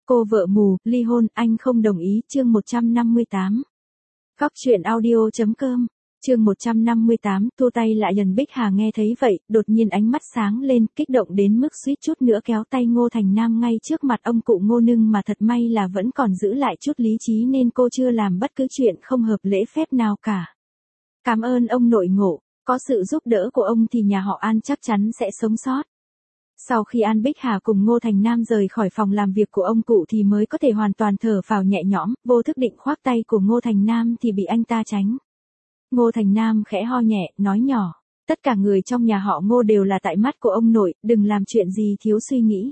Cô vợ mù, ly hôn, anh không đồng ý, chương 158. Góc truyện audio.com, chương 158, thua tay lại Trần Bích Hà nghe thấy vậy, đột nhiên ánh mắt sáng lên, kích động đến mức suýt chút nữa kéo tay Ngô Thành Nam ngay trước mặt ông cụ Ngô Nưng, mà thật may là vẫn còn giữ lại chút lý trí nên cô chưa làm bất cứ chuyện không hợp lễ phép nào cả. Cảm ơn ông nội ngộ, có sự giúp đỡ của ông thì nhà họ An chắc chắn sẽ sống sót. Sau khi An Bích Hà cùng Ngô Thành Nam rời khỏi phòng làm việc của ông cụ thì mới có thể hoàn toàn thở phào nhẹ nhõm, vô thức định khoác tay của Ngô Thành Nam thì bị anh ta tránh. Ngô Thành Nam khẽ ho nhẹ, nói nhỏ, tất cả người trong nhà họ Ngô đều là tại mắt của ông nội, đừng làm chuyện gì thiếu suy nghĩ.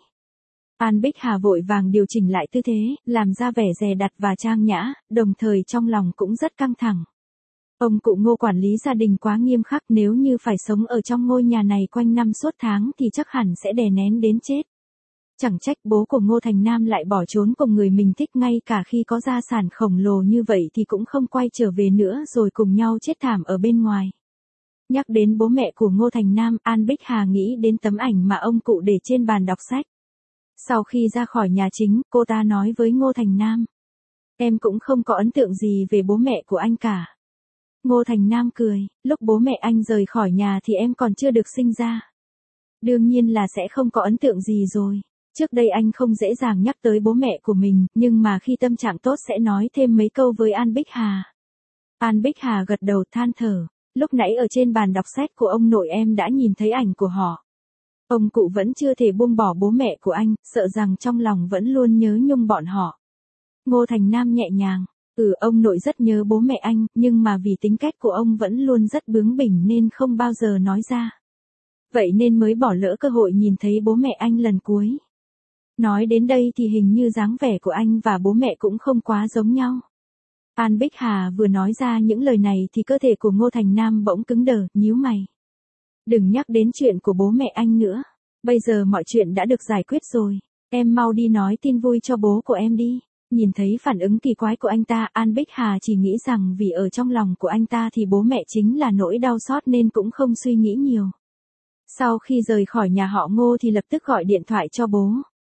An Bích Hà vội vàng điều chỉnh lại tư thế, làm ra vẻ dè dặt và trang nhã, đồng thời trong lòng cũng rất căng thẳng. Ông cụ Ngô quản lý gia đình quá nghiêm khắc, nếu như phải sống ở trong ngôi nhà này quanh năm suốt tháng thì chắc hẳn sẽ đè nén đến chết. Chẳng trách bố của Ngô Thành Nam lại bỏ trốn cùng người mình thích, ngay cả khi có gia sản khổng lồ như vậy thì cũng không quay trở về nữa rồi cùng nhau chết thảm ở bên ngoài. Nhắc đến bố mẹ của Ngô Thành Nam, An Bích Hà nghĩ đến tấm ảnh mà ông cụ để trên bàn đọc sách. Sau khi ra khỏi nhà chính, cô ta nói với Ngô Thành Nam, em cũng không có ấn tượng gì về bố mẹ của anh cả. Ngô Thành Nam cười, lúc bố mẹ anh rời khỏi nhà thì em còn chưa được sinh ra. Đương nhiên là sẽ không có ấn tượng gì rồi. Trước đây anh không dễ dàng nhắc tới bố mẹ của mình, nhưng mà khi tâm trạng tốt sẽ nói thêm mấy câu với An Bích Hà. An Bích Hà gật đầu than thở, lúc nãy ở trên bàn đọc sách của ông nội em đã nhìn thấy ảnh của họ. Ông cụ vẫn chưa thể buông bỏ bố mẹ của anh, sợ rằng trong lòng vẫn luôn nhớ nhung bọn họ. Ngô Thành Nam nhẹ nhàng. Ông nội rất nhớ bố mẹ anh, nhưng mà vì tính cách của ông vẫn luôn rất bướng bỉnh nên không bao giờ nói ra. Vậy nên mới bỏ lỡ cơ hội nhìn thấy bố mẹ anh lần cuối. Nói đến đây thì hình như dáng vẻ của anh và bố mẹ cũng không quá giống nhau. An Bích Hà vừa nói ra những lời này thì cơ thể của Ngô Thành Nam bỗng cứng đờ, nhíu mày. Đừng nhắc đến chuyện của bố mẹ anh nữa. Bây giờ mọi chuyện đã được giải quyết rồi. Em mau đi nói tin vui cho bố của em đi. Nhìn thấy phản ứng kỳ quái của anh ta, An Bích Hà chỉ nghĩ rằng vì ở trong lòng của anh ta thì bố mẹ chính là nỗi đau xót nên cũng không suy nghĩ nhiều. Sau khi rời khỏi nhà họ Ngô thì lập tức gọi điện thoại cho bố.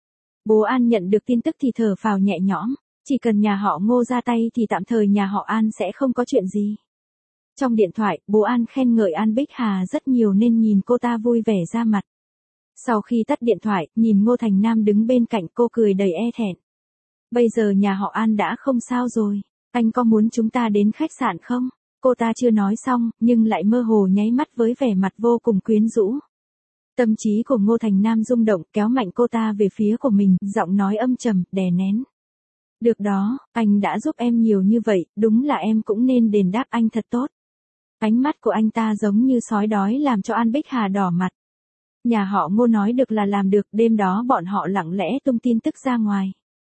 Bố An nhận được tin tức thì thở phào nhẹ nhõm, chỉ cần nhà họ Ngô ra tay thì tạm thời nhà họ An sẽ không có chuyện gì. Trong điện thoại, bố An khen ngợi An Bích Hà rất nhiều nên nhìn cô ta vui vẻ ra mặt. Sau khi tắt điện thoại, nhìn Ngô Thành Nam đứng bên cạnh, cô cười đầy e thẹn. Bây giờ nhà họ An đã không sao rồi, anh có muốn chúng ta đến khách sạn không? Cô ta chưa nói xong, nhưng lại mơ hồ nháy mắt với vẻ mặt vô cùng quyến rũ. Tâm trí của Ngô Thành Nam rung động, kéo mạnh cô ta về phía của mình, giọng nói âm trầm, đè nén. Được đó, anh đã giúp em nhiều như vậy, đúng là em cũng nên đền đáp anh thật tốt. Ánh mắt của anh ta giống như sói đói làm cho An Bích Hà đỏ mặt. Nhà họ Ngô nói được là làm được, đêm đó bọn họ lặng lẽ tung tin tức ra ngoài.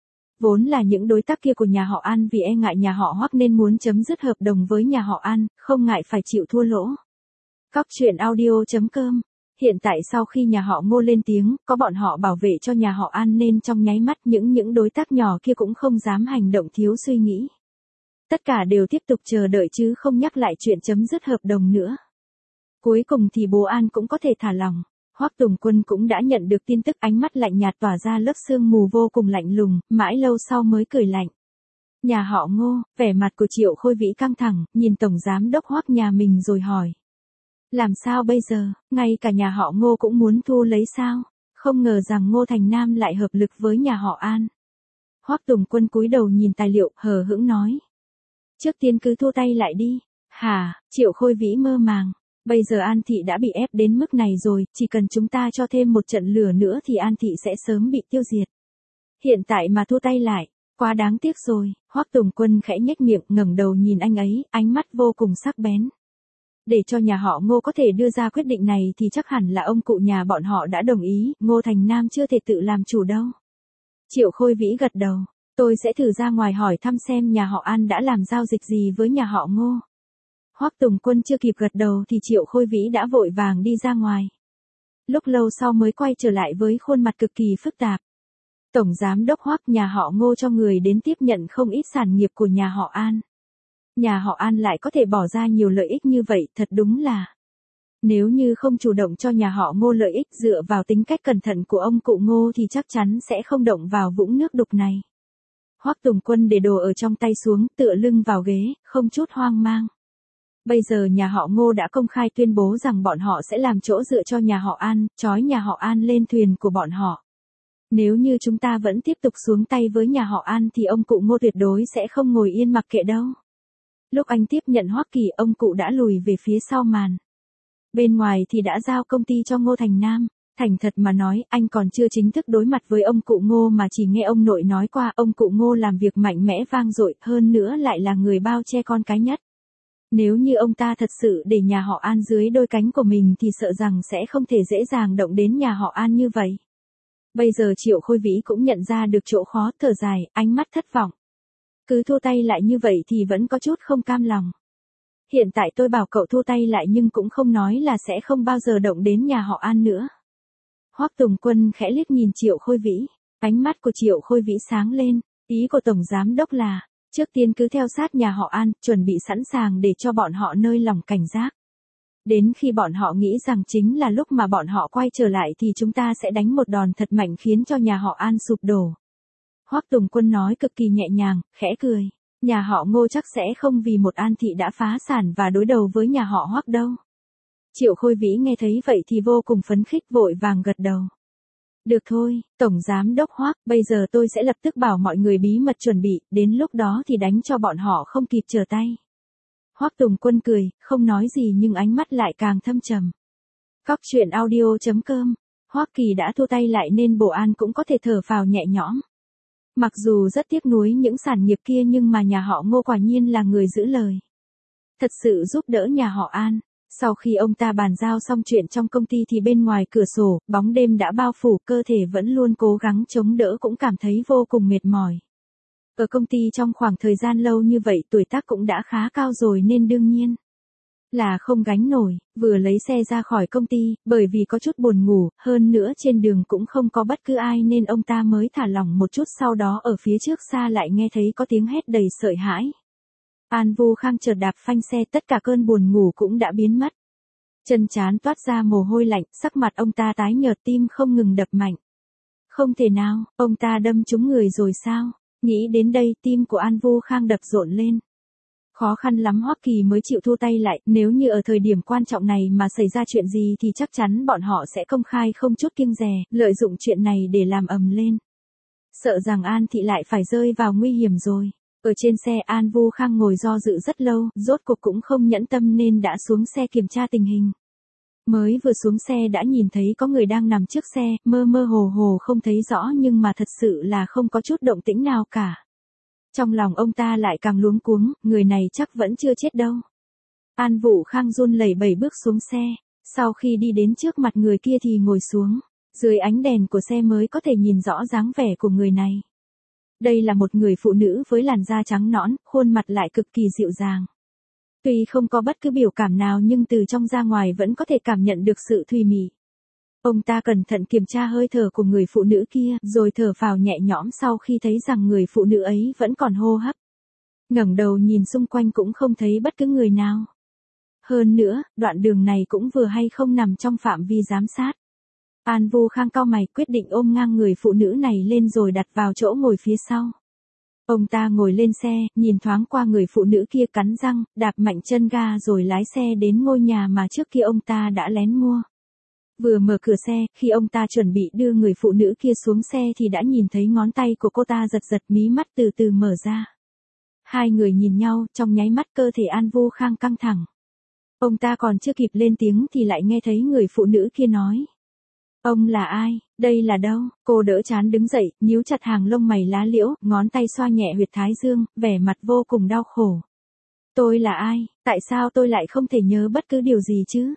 Vốn là những đối tác kia của nhà họ An vì e ngại nhà họ Hoắc nên muốn chấm dứt hợp đồng với nhà họ An, không ngại phải chịu thua lỗ. Góc truyện audio.com. Hiện tại sau khi nhà họ Ngô lên tiếng, có bọn họ bảo vệ cho nhà họ An nên trong nháy mắt những đối tác nhỏ kia cũng không dám hành động thiếu suy nghĩ. Tất cả đều tiếp tục chờ đợi chứ không nhắc lại chuyện chấm dứt hợp đồng nữa. Cuối cùng thì bố An cũng có thể thả lòng. Hoắc Tùng Quân cũng đã nhận được tin tức, ánh mắt lạnh nhạt tỏa ra lớp sương mù vô cùng lạnh lùng, mãi lâu sau mới cười lạnh. Nhà họ Ngô, vẻ mặt của Triệu Khôi Vĩ căng thẳng, nhìn tổng giám đốc Hoắc nhà mình rồi hỏi. Làm sao bây giờ, ngay cả nhà họ Ngô cũng muốn thu lấy sao? Không ngờ rằng Ngô Thành Nam lại hợp lực với nhà họ An. Hoắc Tùng Quân cúi đầu nhìn tài liệu, hờ hững nói. Trước tiên cứ thua tay lại đi. Hả? Triệu Khôi Vĩ mơ màng. Bây giờ An Thị đã bị ép đến mức này rồi, chỉ cần chúng ta cho thêm một trận lửa nữa thì An Thị sẽ sớm bị tiêu diệt. Hiện tại mà thua tay lại, quá đáng tiếc rồi. Hoắc Tùng Quân khẽ nhếch miệng, ngẩng đầu nhìn anh ấy, ánh mắt vô cùng sắc bén. Để cho nhà họ Ngô có thể đưa ra quyết định này thì chắc hẳn là ông cụ nhà bọn họ đã đồng ý, Ngô Thành Nam chưa thể tự làm chủ đâu. Triệu Khôi Vĩ gật đầu, tôi sẽ thử ra ngoài hỏi thăm xem nhà họ An đã làm giao dịch gì với nhà họ Ngô. Hoắc Tùng Quân chưa kịp gật đầu thì Triệu Khôi Vĩ đã vội vàng đi ra ngoài. Lúc lâu sau mới quay trở lại với khuôn mặt cực kỳ phức tạp. Tổng giám đốc Hoắc nhà họ Ngô cho người đến tiếp nhận không ít sản nghiệp của nhà họ An. Nhà họ An lại có thể bỏ ra nhiều lợi ích như vậy, thật đúng là Nếu như không chủ động cho nhà họ Ngô lợi ích dựa vào tính cách cẩn thận của ông cụ Ngô thì chắc chắn sẽ không động vào vũng nước đục này. Hoắc Tùng Quân để đồ ở trong tay xuống, tựa lưng vào ghế, không chút hoang mang. Bây giờ nhà họ Ngô đã công khai tuyên bố rằng bọn họ sẽ làm chỗ dựa cho nhà họ An, trói nhà họ An lên thuyền của bọn họ. Nếu như chúng ta vẫn tiếp tục xuống tay với nhà họ An thì ông cụ Ngô tuyệt đối sẽ không ngồi yên mặc kệ đâu. Lúc anh tiếp nhận Hoắc Kỳ, ông cụ đã lùi về phía sau màn. Bên ngoài thì đã giao công ty cho Ngô Thành Nam. Thành thật mà nói, anh còn chưa chính thức đối mặt với ông cụ Ngô mà chỉ nghe ông nội nói qua. Ông cụ Ngô làm việc mạnh mẽ vang dội, hơn nữa lại là người bao che con cái nhất. Nếu như ông ta thật sự để nhà họ An dưới đôi cánh của mình thì sợ rằng sẽ không thể dễ dàng động đến nhà họ An như vậy. Bây giờ Triệu Khôi Vĩ cũng nhận ra được chỗ khó, thở dài, ánh mắt thất vọng. Cứ thua tay lại như vậy thì vẫn có chút không cam lòng. Hiện tại tôi bảo cậu thua tay lại nhưng cũng không nói là sẽ không bao giờ động đến nhà họ An nữa. Hoắc Tùng Quân khẽ liếc nhìn Triệu Khôi Vĩ, ánh mắt của Triệu Khôi Vĩ sáng lên, ý của Tổng Giám Đốc là, trước tiên cứ theo sát nhà họ An, chuẩn bị sẵn sàng để cho bọn họ nơi lòng cảnh giác. Đến khi bọn họ nghĩ rằng chính là lúc mà bọn họ quay trở lại thì chúng ta sẽ đánh một đòn thật mạnh khiến cho nhà họ An sụp đổ. Hoắc Tùng Quân nói cực kỳ nhẹ nhàng, khẽ cười. Nhà họ Ngô chắc sẽ không vì một An thị đã phá sản và đối đầu với nhà họ Hoắc đâu. Triệu Khôi Vĩ nghe thấy vậy thì vô cùng phấn khích, vội vàng gật đầu. Được thôi, Tổng Giám Đốc Hoắc, bây giờ tôi sẽ lập tức bảo mọi người bí mật chuẩn bị, đến lúc đó thì đánh cho bọn họ không kịp trở tay. Hoắc Tùng Quân cười, không nói gì nhưng ánh mắt lại càng thâm trầm. Cóc truyện audio.com, Hoắc Kỳ đã thua tay lại nên Bộ An cũng có thể thở phào nhẹ nhõm. Mặc dù rất tiếc nuối những sản nghiệp kia nhưng mà nhà họ Ngô quả nhiên là người giữ lời. Thật sự giúp đỡ nhà họ An. Sau khi ông ta bàn giao xong chuyện trong công ty thì bên ngoài cửa sổ, bóng đêm đã bao phủ, cơ thể vẫn luôn cố gắng chống đỡ cũng cảm thấy vô cùng mệt mỏi. Ở công ty trong khoảng thời gian lâu như vậy tuổi tác cũng đã khá cao rồi nên đương nhiên là không gánh nổi, vừa lấy xe ra khỏi công ty, bởi vì có chút buồn ngủ, hơn nữa trên đường cũng không có bất cứ ai nên ông ta mới thả lỏng một chút, sau đó ở phía trước xa lại nghe thấy có tiếng hét đầy sợ hãi. An Vu Khang chợt đạp phanh xe, tất cả cơn buồn ngủ cũng đã biến mất. Chân trán toát ra mồ hôi lạnh, sắc mặt ông ta tái nhợt, tim không ngừng đập mạnh. Không thể nào, ông ta đâm trúng người rồi sao? Nghĩ đến đây, tim của An Vu Khang đập rộn lên. Khó khăn lắm Hoắc Kỳ mới chịu thua tay lại, nếu như ở thời điểm quan trọng này mà xảy ra chuyện gì thì chắc chắn bọn họ sẽ công khai không chút kiêng dè, lợi dụng chuyện này để làm ầm lên. Sợ rằng An thị lại phải rơi vào nguy hiểm rồi. Ở trên xe An Vu Khang ngồi do dự rất lâu, rốt cuộc cũng không nhẫn tâm nên đã xuống xe kiểm tra tình hình. Mới vừa xuống xe đã nhìn thấy có người đang nằm trước xe, mơ mơ hồ hồ không thấy rõ nhưng mà thật sự là không có chút động tĩnh nào cả. Trong lòng ông ta lại càng luống cuống, người này chắc vẫn chưa chết đâu. An Vũ Khang run lẩy bẩy bước xuống xe, sau khi đi đến trước mặt người kia thì ngồi xuống, dưới ánh đèn của xe mới có thể nhìn rõ dáng vẻ của người này. Đây là một người phụ nữ với làn da trắng nõn, khuôn mặt lại cực kỳ dịu dàng. Tuy không có bất cứ biểu cảm nào nhưng từ trong ra ngoài vẫn có thể cảm nhận được sự thùy mị. Ông ta cẩn thận kiểm tra hơi thở của người phụ nữ kia, rồi thở phào nhẹ nhõm sau khi thấy rằng người phụ nữ ấy vẫn còn hô hấp. Ngẩng đầu nhìn xung quanh cũng không thấy bất cứ người nào. Hơn nữa, đoạn đường này cũng vừa hay không nằm trong phạm vi giám sát. An Vu Khang cau mày, quyết định ôm ngang người phụ nữ này lên rồi đặt vào chỗ ngồi phía sau. Ông ta ngồi lên xe, nhìn thoáng qua người phụ nữ kia, cắn răng, đạp mạnh chân ga rồi lái xe đến ngôi nhà mà trước kia ông ta đã lén mua. Vừa mở cửa xe, khi ông ta chuẩn bị đưa người phụ nữ kia xuống xe thì đã nhìn thấy ngón tay của cô ta giật giật, mí mắt từ từ mở ra. Hai người nhìn nhau, trong nháy mắt cơ thể An Vu Khang căng thẳng. Ông ta còn chưa kịp lên tiếng thì lại nghe thấy người phụ nữ kia nói. Ông là ai, đây là đâu? Cô đỡ chán đứng dậy, nhíu chặt hàng lông mày lá liễu, ngón tay xoa nhẹ huyệt thái dương, vẻ mặt vô cùng đau khổ. Tôi là ai, tại sao tôi lại không thể nhớ bất cứ điều gì chứ?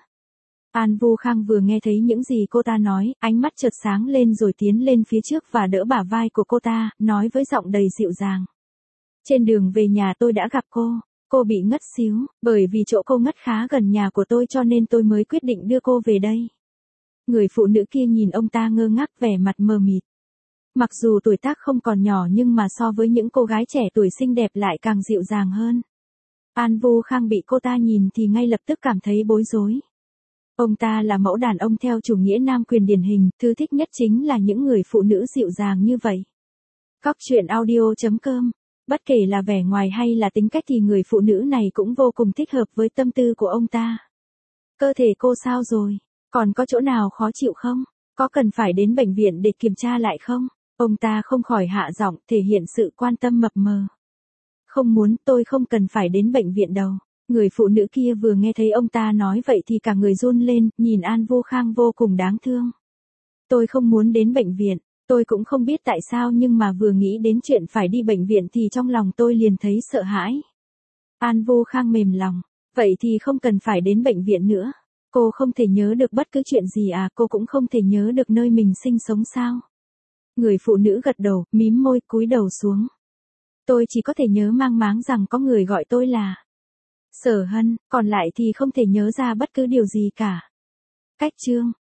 An Vu Khang vừa nghe thấy những gì cô ta nói, ánh mắt chợt sáng lên rồi tiến lên phía trước và đỡ bả vai của cô ta, nói với giọng đầy dịu dàng. Trên đường về nhà tôi đã gặp cô bị ngất xíu, bởi vì chỗ cô ngất khá gần nhà của tôi cho nên tôi mới quyết định đưa cô về đây. Người phụ nữ kia nhìn ông ta ngơ ngác, vẻ mặt mờ mịt. Mặc dù tuổi tác không còn nhỏ nhưng mà so với những cô gái trẻ tuổi xinh đẹp lại càng dịu dàng hơn. An Vu Khang bị cô ta nhìn thì ngay lập tức cảm thấy bối rối. Ông ta là mẫu đàn ông theo chủ nghĩa nam quyền điển hình, thứ thích nhất chính là những người phụ nữ dịu dàng như vậy. Góc truyện audio.com. Bất kể là vẻ ngoài hay là tính cách thì người phụ nữ này cũng vô cùng thích hợp với tâm tư của ông ta. Cơ thể cô sao rồi? Còn có chỗ nào khó chịu không? Có cần phải đến bệnh viện để kiểm tra lại không? Ông ta không khỏi hạ giọng, thể hiện sự quan tâm mập mờ. Không muốn, tôi không cần phải đến bệnh viện đâu. Người phụ nữ kia vừa nghe thấy ông ta nói vậy thì cả người run lên, nhìn An Vô Khang vô cùng đáng thương. Tôi không muốn đến bệnh viện, tôi cũng không biết tại sao nhưng mà vừa nghĩ đến chuyện phải đi bệnh viện thì trong lòng tôi liền thấy sợ hãi. An Vô Khang mềm lòng, vậy thì không cần phải đến bệnh viện nữa. Cô không thể nhớ được bất cứ chuyện gì à, cô cũng không thể nhớ được nơi mình sinh sống sao? Người phụ nữ gật đầu, mím môi, cúi đầu xuống. Tôi chỉ có thể nhớ mang máng rằng có người gọi tôi là Sở Hân, còn lại thì không thể nhớ ra bất cứ điều gì cả. Cách chương